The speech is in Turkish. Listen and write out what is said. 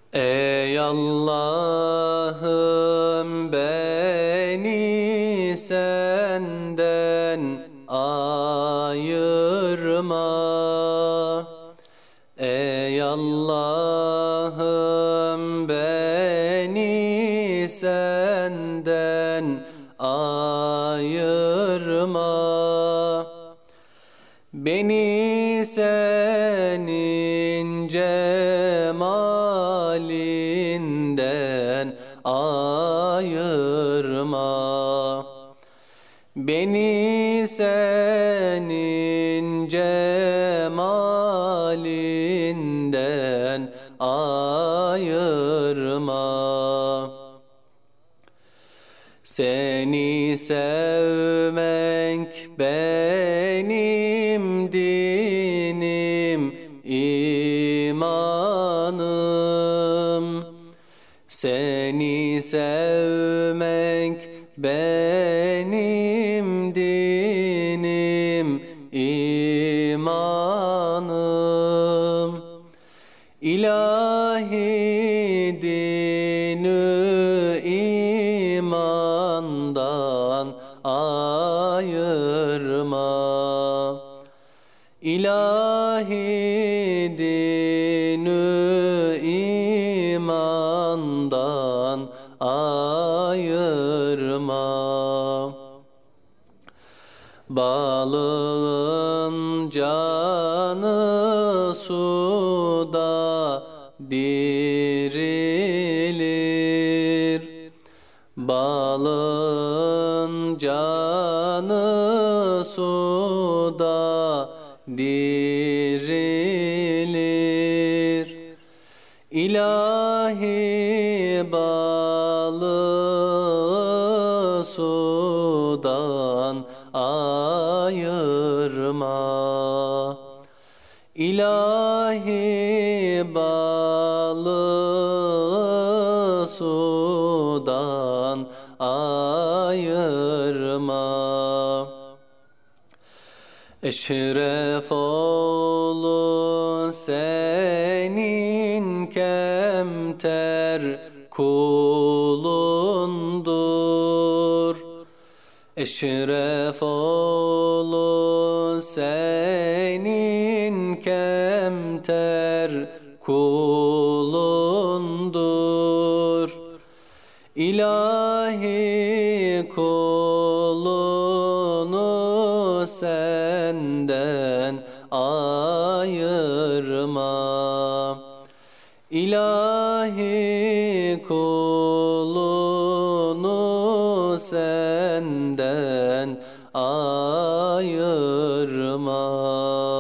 Ey Allah'ım beni senden ayırma. Ey Allah'ım beni senden ayırma. Beni senin cemalinden ayırma. Beni senin cemalinden ayırma. Seni sevmek benim dinim, imanım. Seni sevmek benim dinim, imanım. İlahi dinü imandan ayırma. İlahi dinü imandan ayırma. Balığın canı suda dirilir. Balığın canı suda dirilir. İlahi balığı sudan ayırma. İlahi balığı sudan ayırma. Eşref oğlu senin kemter kulundur. Eşref oğlu senin kemter kulundur. İlahi kulunu senden ayırma. İlahi kulunu senden ayırma.